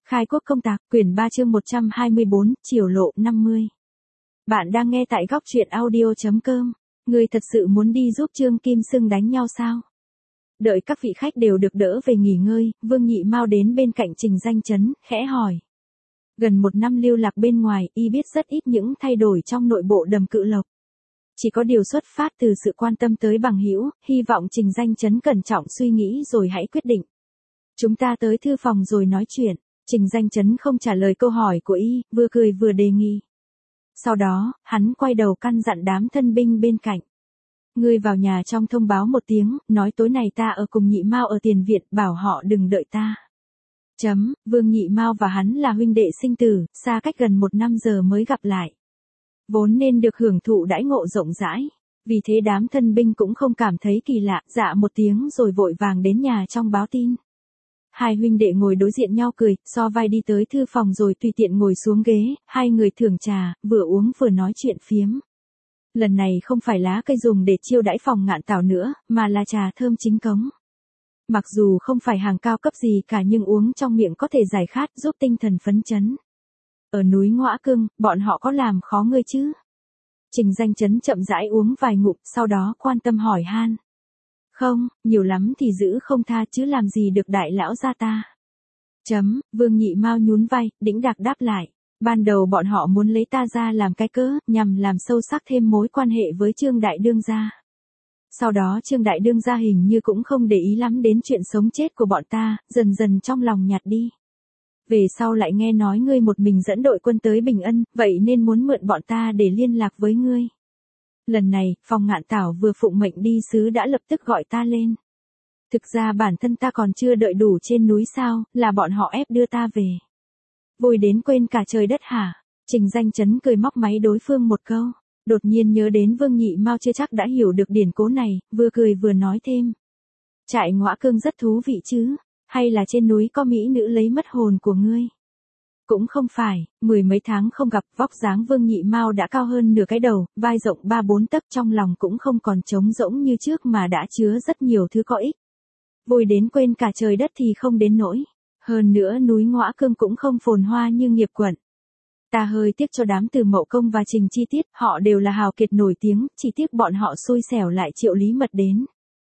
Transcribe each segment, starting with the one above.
Khai quốc công tạc, quyển 3 chương 124, Triều lộ 50. Bạn đang nghe tại góc truyện audio.com. Ngươi thật sự muốn đi giúp Trương Kim Xưng đánh nhau sao? Đợi các vị khách đều được đỡ về nghỉ ngơi, Vương Nhị Mao đến bên cạnh Trình Danh Chấn, khẽ hỏi. Gần một năm lưu lạc bên ngoài, y biết rất ít những thay đổi trong nội bộ Đầm Cự Lộc. Chỉ có điều xuất phát từ sự quan tâm tới bằng hữu, hy vọng Trình Danh Chấn cẩn trọng suy nghĩ rồi hãy quyết định. Chúng ta tới thư phòng rồi nói chuyện. Trình Danh Chấn không trả lời câu hỏi của y, vừa cười vừa đề nghị. Sau đó, hắn quay đầu căn dặn đám thân binh bên cạnh. Ngươi vào nhà trong thông báo một tiếng, nói tối này ta ở cùng Nhị Mao ở tiền viện, bảo họ đừng đợi ta. Vương Nhị Mao và hắn là huynh đệ sinh tử, xa cách gần 1 năm giờ mới gặp lại. Vốn nên được hưởng thụ đãi ngộ rộng rãi. Vì thế đám thân binh cũng không cảm thấy kỳ lạ, dạ một tiếng rồi vội vàng đến nhà trong báo tin. Hai huynh đệ ngồi đối diện nhau cười, so vai đi tới thư phòng rồi tùy tiện ngồi xuống ghế, hai người thưởng trà, vừa uống vừa nói chuyện phiếm. Lần này không phải lá cây dùng để chiêu đãi phòng Ngạn Tảo nữa, mà là trà thơm chính cống. Mặc dù không phải hàng cao cấp gì cả nhưng uống trong miệng có thể giải khát giúp tinh thần phấn chấn. Ở núi Ngõa Cưng, bọn họ có làm khó ngươi chứ? Trình Danh Chấn chậm rãi uống vài ngụm, sau đó quan tâm hỏi han. Không, nhiều lắm thì giữ không tha chứ làm gì được đại lão gia ta. Vương Nhị Mao nhún vai, đĩnh đạc đáp lại. Ban đầu bọn họ muốn lấy ta ra làm cái cớ, nhằm làm sâu sắc thêm mối quan hệ với Trương Đại Đương gia. Sau đó Trương Đại Đương gia hình như cũng không để ý lắm đến chuyện sống chết của bọn ta, dần dần trong lòng nhạt đi. Về sau lại nghe nói ngươi một mình dẫn đội quân tới Bình Ân, vậy nên muốn mượn bọn ta để liên lạc với ngươi. Lần này, phòng Ngạn Tảo vừa phụng mệnh đi sứ đã lập tức gọi ta lên. Thực ra bản thân ta còn chưa đợi đủ trên núi sao, là bọn họ ép đưa ta về. Vui đến quên cả trời đất hả? Trình Danh Chấn cười móc máy đối phương một câu. Đột nhiên nhớ đến Vương Nhị Mao chưa chắc đã hiểu được điển cố này, vừa cười vừa nói thêm. Trại Ngõa Cưng rất thú vị chứ, hay là trên núi có mỹ nữ lấy mất hồn của ngươi? Cũng không phải, 10 mấy tháng không gặp, vóc dáng Vương Nhị Mao đã cao hơn nửa cái đầu, vai rộng 3-4 tấc, trong lòng cũng không còn trống rỗng như trước mà đã chứa rất nhiều thứ có ích. Vui đến quên cả trời đất thì không đến nỗi. Hơn nữa núi Ngõa Cưng cũng không phồn hoa như Nghiệp Quận. Ta hơi tiếc cho đám Từ Mậu Công và Trình Chi Tiết, họ đều là hào kiệt nổi tiếng, chỉ tiếc bọn họ xui xẻo lại triệu Lý Mật đến.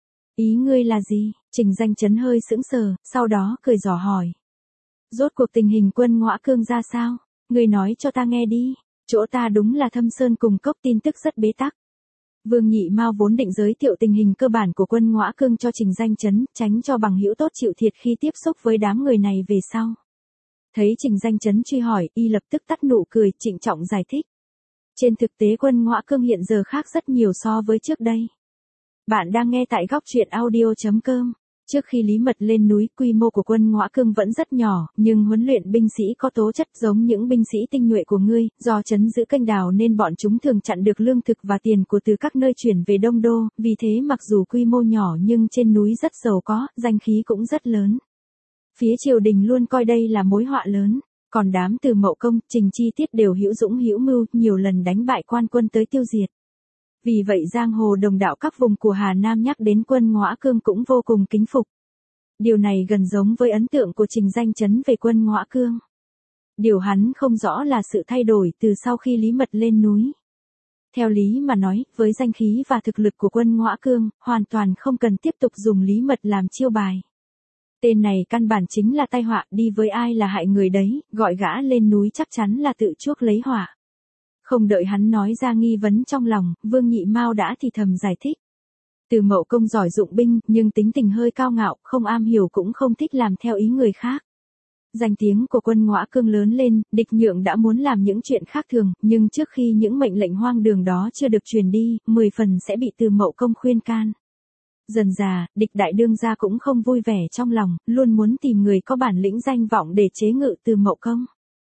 Ý ngươi là gì? Trình Danh Chấn hơi sững sờ, sau đó cười dò hỏi. Rốt cuộc tình hình quân Ngõa Cưng ra sao? Ngươi nói cho ta nghe đi. Chỗ ta đúng là Thâm Sơn cùng Cốc, tin tức rất bế tắc. Vương Nhị Mao vốn định giới thiệu tình hình cơ bản của quân Ngõa Cưng cho Trình Danh Chấn, tránh cho bằng hữu tốt chịu thiệt khi tiếp xúc với đám người này về sau. Thấy Trình Danh Chấn truy hỏi, y lập tức tắt nụ cười, trịnh trọng giải thích. Trên thực tế quân Ngõa Cưng hiện giờ khác rất nhiều so với trước đây. Bạn đang nghe tại góc truyện audio.com. Trước khi Lý Mật lên núi, quy mô của quân Ngõa Cưng vẫn rất nhỏ, nhưng huấn luyện binh sĩ có tố chất giống những binh sĩ tinh nhuệ của ngươi, do trấn giữ kênh đào nên bọn chúng thường chặn được lương thực và tiền của từ các nơi chuyển về Đông Đô, vì thế mặc dù quy mô nhỏ nhưng trên núi rất giàu có, danh khí cũng rất lớn. Phía triều đình luôn coi đây là mối họa lớn, còn đám Từ Mậu Công, Trình Chi Tiết đều hữu dũng hữu mưu, nhiều lần đánh bại quan quân tới tiêu diệt. Vì vậy giang hồ đồng đạo các vùng của Hà Nam nhắc đến quân Ngõa Cưng cũng vô cùng kính phục. Điều này gần giống với ấn tượng của Trình Danh Chấn về quân Ngõa Cưng. Điều hắn không rõ là sự thay đổi từ sau khi Lý Mật lên núi. Theo lý mà nói, với danh khí và thực lực của quân Ngõa Cưng, hoàn toàn không cần tiếp tục dùng Lý Mật làm chiêu bài. Tên này căn bản chính là tai họa, đi với ai là hại người đấy, gọi gã lên núi chắc chắn là tự chuốc lấy họa. Không đợi hắn nói ra nghi vấn trong lòng, Vương Nhị Mao đã thì thầm giải thích. Từ Mậu Công giỏi dụng binh, nhưng tính tình hơi cao ngạo, không am hiểu cũng không thích làm theo ý người khác. Danh tiếng của quân Ngõa Cưng lớn lên, địch nhượng đã muốn làm những chuyện khác thường, nhưng trước khi những mệnh lệnh hoang đường đó chưa được truyền đi, 10 phần sẽ bị Từ Mậu Công khuyên can. Dần dà, địch đại đương gia cũng không vui vẻ trong lòng, luôn muốn tìm người có bản lĩnh danh vọng để chế ngự Từ Mậu Công.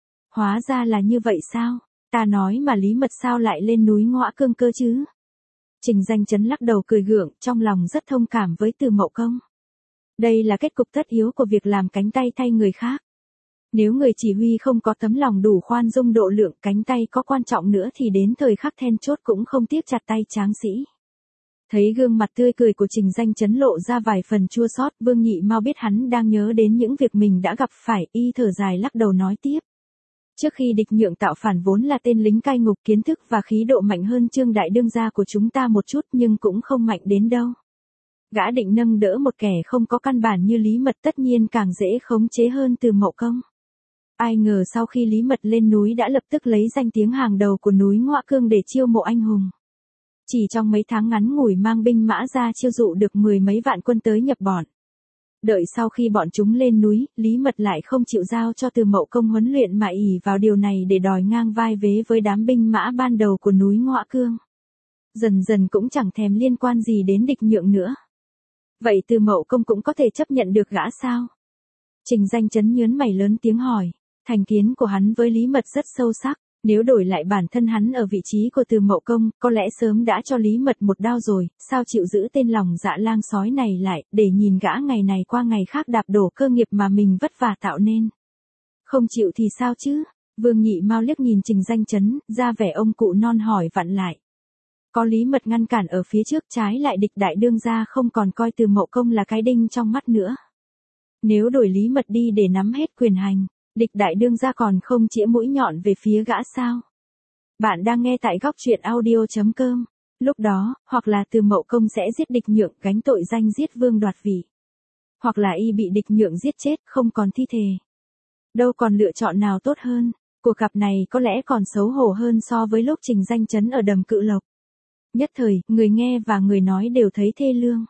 Hóa ra là như vậy sao? Ta nói mà Lý Mật sao lại lên núi Ngõa Cưng cơ chứ? Trình Danh Chấn lắc đầu cười gượng, trong lòng rất thông cảm với Từ Mậu Công. Đây là kết cục tất yếu của việc làm cánh tay thay người khác. Nếu người chỉ huy không có tấm lòng đủ khoan dung độ lượng, cánh tay có quan trọng nữa thì đến thời khắc then chốt cũng không tiếc chặt tay tráng sĩ. Thấy gương mặt tươi cười của Trình Danh Chấn lộ ra vài phần chua xót, Vương Nhị Mau biết hắn đang nhớ đến những việc mình đã gặp phải, y thở dài lắc đầu nói tiếp. Trước khi địch nhượng tạo phản vốn là tên lính cai ngục, kiến thức và khí độ mạnh hơn Trương đại đương gia của chúng ta một chút nhưng cũng không mạnh đến đâu. Gã định nâng đỡ một kẻ không có căn bản như Lý Mật tất nhiên càng dễ khống chế hơn Từ Mậu Công. Ai ngờ sau khi Lý Mật lên núi đã lập tức lấy danh tiếng hàng đầu của núi Ngoại Cương để chiêu mộ anh hùng. Chỉ trong mấy tháng ngắn ngủi mang binh mã ra chiêu dụ được 10 mấy vạn quân tới nhập bọn. Đợi sau khi bọn chúng lên núi, Lý Mật lại không chịu giao cho Từ Mậu Công huấn luyện mà ỷ vào điều này để đòi ngang vai vế với đám binh mã ban đầu của núi Ngoại Cương. Dần dần cũng chẳng thèm liên quan gì đến địch nhượng nữa. Vậy Từ Mậu Công cũng có thể chấp nhận được gã sao? Trình Danh Chấn nhớn mày lớn tiếng hỏi. Thành kiến của hắn với Lý Mật rất sâu sắc. Nếu đổi lại bản thân hắn ở vị trí của Từ Mậu Công, có lẽ sớm đã cho Lý Mật một đao rồi, sao chịu giữ tên lòng dạ lang sói này lại, để nhìn gã ngày này qua ngày khác đạp đổ cơ nghiệp mà mình vất vả tạo nên. Không chịu thì sao chứ? Vương Nhị Mau liếc nhìn Trình Danh Chấn, ra vẻ ông cụ non hỏi vặn lại. Có Lý Mật ngăn cản ở phía trước, trái lại địch đại đương gia không còn coi Từ Mậu Công là cái đinh trong mắt nữa. Nếu đổi Lý Mật đi để nắm hết quyền hành, địch đại đương gia còn không chĩa mũi nhọn về phía gã sao? Bạn đang nghe tại góc truyện audio.com. Lúc đó, hoặc là Từ Mậu Công sẽ giết địch nhượng gánh tội danh giết vương đoạt vị. Hoặc là y bị địch nhượng giết chết không còn thi thể. Đâu còn lựa chọn nào tốt hơn, cuộc gặp này có lẽ còn xấu hổ hơn so với lúc Trình Danh Chấn ở Đầm Cự Lộc. Nhất thời, người nghe và người nói đều thấy thê lương.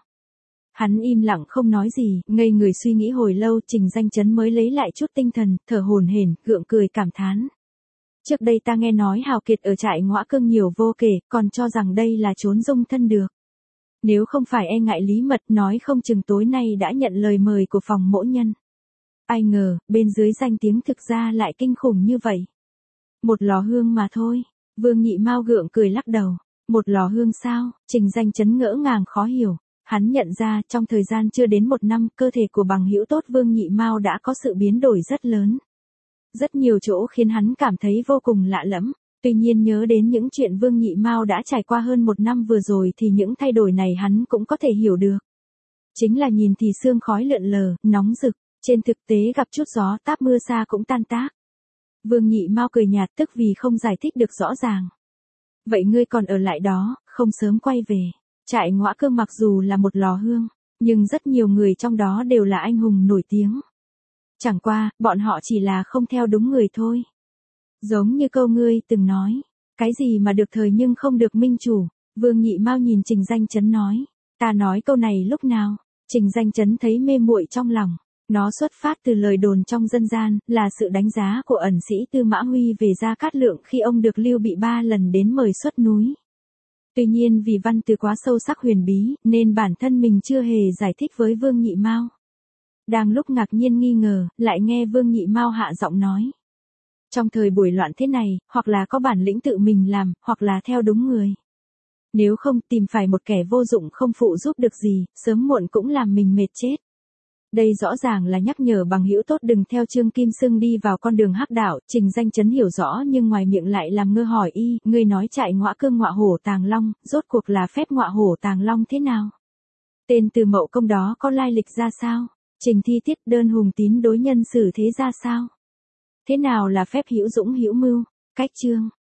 Hắn im lặng không nói gì, ngây người suy nghĩ hồi lâu, Trình Danh Chấn mới lấy lại chút tinh thần, thở hổn hển, gượng cười cảm thán. Trước đây ta nghe nói hào kiệt ở trại Ngoại Cương nhiều vô kể, còn cho rằng đây là trốn dung thân được. Nếu không phải e ngại Lý Mật, nói không chừng tối nay đã nhận lời mời của phòng mỗ nhân. Ai ngờ, bên dưới danh tiếng thực ra lại kinh khủng như vậy. Một lò hương mà thôi. Vương Nhị Mau gượng cười lắc đầu. Một lò hương sao? Trình Danh Chấn ngỡ ngàng khó hiểu. Hắn nhận ra trong thời gian chưa đến một năm, cơ thể của bằng hữu tốt Vương Nhị Mau đã có sự biến đổi rất lớn. Rất nhiều chỗ khiến hắn cảm thấy vô cùng lạ lẫm. Tuy nhiên nhớ đến những chuyện Vương Nhị Mau đã trải qua hơn một năm vừa rồi thì những thay đổi này hắn cũng có thể hiểu được. Chính là nhìn thì sương khói lượn lờ, nóng rực, trên thực tế gặp chút gió táp mưa xa cũng tan tác. Vương Nhị Mau cười nhạt tức vì không giải thích được rõ ràng. Vậy ngươi còn ở lại đó, không sớm quay về. Trại Ngoại Cương mặc dù là một lò hương, nhưng rất nhiều người trong đó đều là anh hùng nổi tiếng. Chẳng qua, bọn họ chỉ là không theo đúng người thôi. Giống như câu ngươi từng nói, cái gì mà được thời nhưng không được minh chủ. Vương Nhị Mau nhìn Trình Danh Chấn nói, ta nói câu này lúc nào? Trình Danh Chấn thấy mê muội trong lòng. Nó xuất phát từ lời đồn trong dân gian, là sự đánh giá của ẩn sĩ Tư Mã Huy về Gia Cát Lượng khi ông được Lưu Bị 3 lần đến mời xuất núi. Tuy nhiên vì văn từ quá sâu sắc huyền bí, nên bản thân mình chưa hề giải thích với Vương Nhị Mau. Đang lúc ngạc nhiên nghi ngờ, lại nghe Vương Nhị Mau hạ giọng nói. Trong thời buổi loạn thế này, hoặc là có bản lĩnh tự mình làm, hoặc là theo đúng người. Nếu không tìm phải một kẻ vô dụng không phụ giúp được gì, sớm muộn cũng làm mình mệt chết. Đây rõ ràng là nhắc nhở bằng hữu tốt đừng theo Trương Kim Xưng đi vào con đường hắc đạo. Trình Danh Chấn hiểu rõ nhưng ngoài miệng lại làm ngơ hỏi y, ngươi nói trại Ngoại Cương Ngọa Hổ Tàng Long, rốt cuộc là phép Ngọa Hổ Tàng Long thế nào? Tên Từ Mậu Công đó có lai lịch ra sao? Trình thi tiết đơn hùng tín đối nhân xử thế ra sao? Thế nào là phép hữu dũng hữu mưu? Cách chương